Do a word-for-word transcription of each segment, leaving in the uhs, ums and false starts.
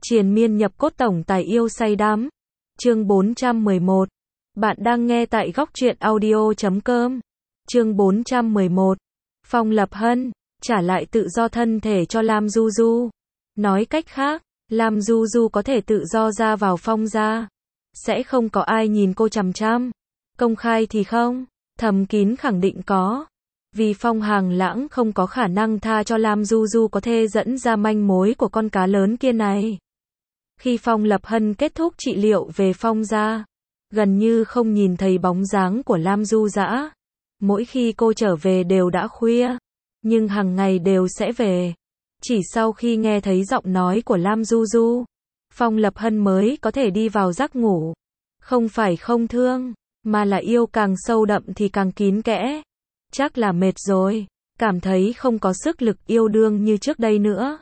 Triền miên nhập cốt tổng tài yêu say đắm. Chương bốn trăm mười một. Bạn đang nghe tại góc truyện audio chấm com. Chương bốn trăm mười một. Phong Lập Hân trả lại tự do thân thể cho Lam Du Du. Nói cách khác, Lam Du Du có thể tự do ra vào Phong gia. Sẽ không có ai nhìn cô chằm chằm. Công khai thì không, thầm kín khẳng định có. Vì Phong Hàng Lãng không có khả năng tha cho Lam Du Du có thể dẫn ra manh mối của con cá lớn kia này. Khi Phong Lập Hân kết thúc trị liệu về Phong gia, gần như không nhìn thấy bóng dáng của Lam Du Dã. Mỗi khi cô trở về đều đã khuya, nhưng hàng ngày đều sẽ về. Chỉ sau khi nghe thấy giọng nói của Lam Du Du, Phong Lập Hân mới có thể đi vào giấc ngủ. Không phải không thương, mà là yêu càng sâu đậm thì càng kín kẽ. Chắc là mệt rồi, cảm thấy không có sức lực yêu đương như trước đây nữa.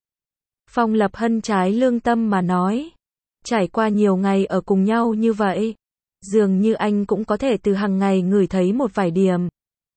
Phong Lập Hân trái lương tâm mà nói, trải qua nhiều ngày ở cùng nhau như vậy, dường như anh cũng có thể từ hàng ngày ngửi thấy một vài điểm.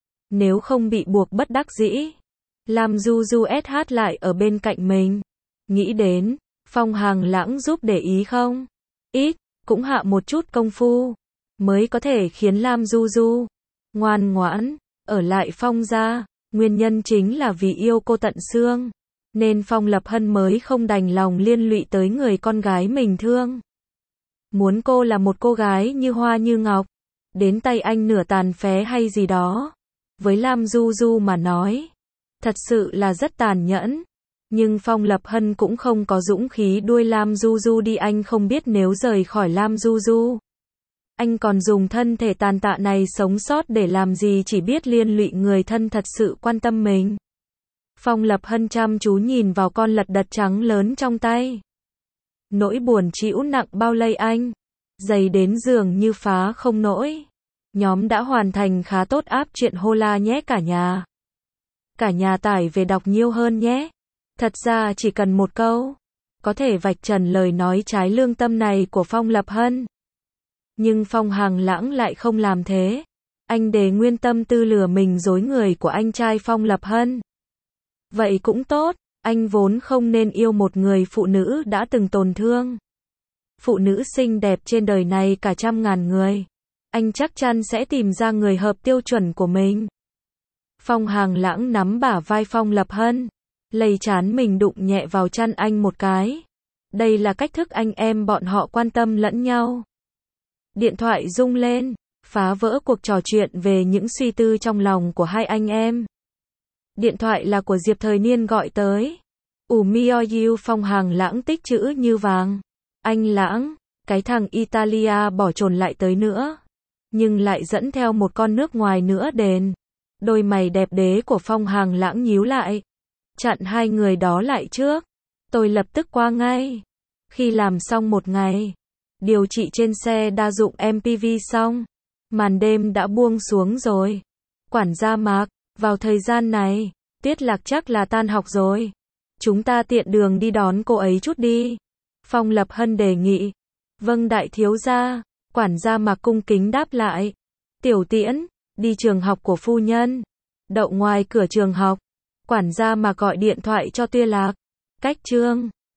Nếu không bị buộc bất đắc dĩ, Lam Du Du ét hát lại ở bên cạnh mình. Nghĩ đến, Phong Hàng Lãng giúp để ý không? Ít, cũng hạ một chút công phu, mới có thể khiến Lam Du Du ngoan ngoãn ở lại Phong gia. Nguyên nhân chính là vì yêu cô tận xương, nên Phong Lập Hân mới không đành lòng liên lụy tới người con gái mình thương. Muốn cô là một cô gái như hoa như ngọc, đến tay anh nửa tàn phế hay gì đó. Với Lam Du Du mà nói, thật sự là rất tàn nhẫn. Nhưng Phong Lập Hân cũng không có dũng khí đuôi Lam Du Du đi. Anh không biết nếu rời khỏi Lam Du Du, anh còn dùng thân thể tàn tạ này sống sót để làm gì, chỉ biết liên lụy người thân thật sự quan tâm mình. Phong Lập Hân chăm chú nhìn vào con lật đật trắng lớn trong tay. Nỗi buồn trĩu nặng bao lây anh, dày đến giường như phá không nổi. Nhóm đã hoàn thành khá tốt áp chuyện Hola nhé cả nhà. Cả nhà tải về đọc nhiều hơn nhé. Thật ra chỉ cần một câu, có thể vạch trần lời nói trái lương tâm này của Phong Lập Hân. Nhưng Phong Hàng Lãng lại không làm thế. Anh để nguyên tâm tư lừa mình dối người của anh trai Phong Lập Hân. Vậy cũng tốt, anh vốn không nên yêu một người phụ nữ đã từng tổn thương. Phụ nữ xinh đẹp trên đời này cả trăm ngàn người. Anh chắc chắn sẽ tìm ra người hợp tiêu chuẩn của mình. Phong Hàng Lãng nắm bả vai Phong Lập Hân, lầy trán mình đụng nhẹ vào chân anh một cái. Đây là cách thức anh em bọn họ quan tâm lẫn nhau. Điện thoại rung lên, phá vỡ cuộc trò chuyện về những suy tư trong lòng của hai anh em. Điện thoại là của Diệp Thời Niên gọi tới. Ủ mi o you. Phong Hàng Lãng tích chữ như vàng. Anh Lãng, cái thằng Italia bỏ chồn lại tới nữa. Nhưng lại dẫn theo một con nước ngoài nữa đền. Đôi mày đẹp đế của Phong Hàng Lãng nhíu lại. Chặn hai người đó lại trước. Tôi lập tức qua ngay. Khi làm xong một ngày, điều trị trên xe đa dụng em pê vê xong, màn đêm đã buông xuống rồi. Quản gia Mạc, vào thời gian này, Tiết Lạc chắc là tan học rồi. Chúng ta tiện đường đi đón cô ấy chút đi. Phong Lập Hân đề nghị. Vâng đại thiếu gia. Quản gia Mạc cung kính đáp lại. Tiểu Tiễn, đi trường học của phu nhân. Đậu ngoài cửa trường học. Quản gia Mạc gọi điện thoại cho Tia Lạc. Cách chương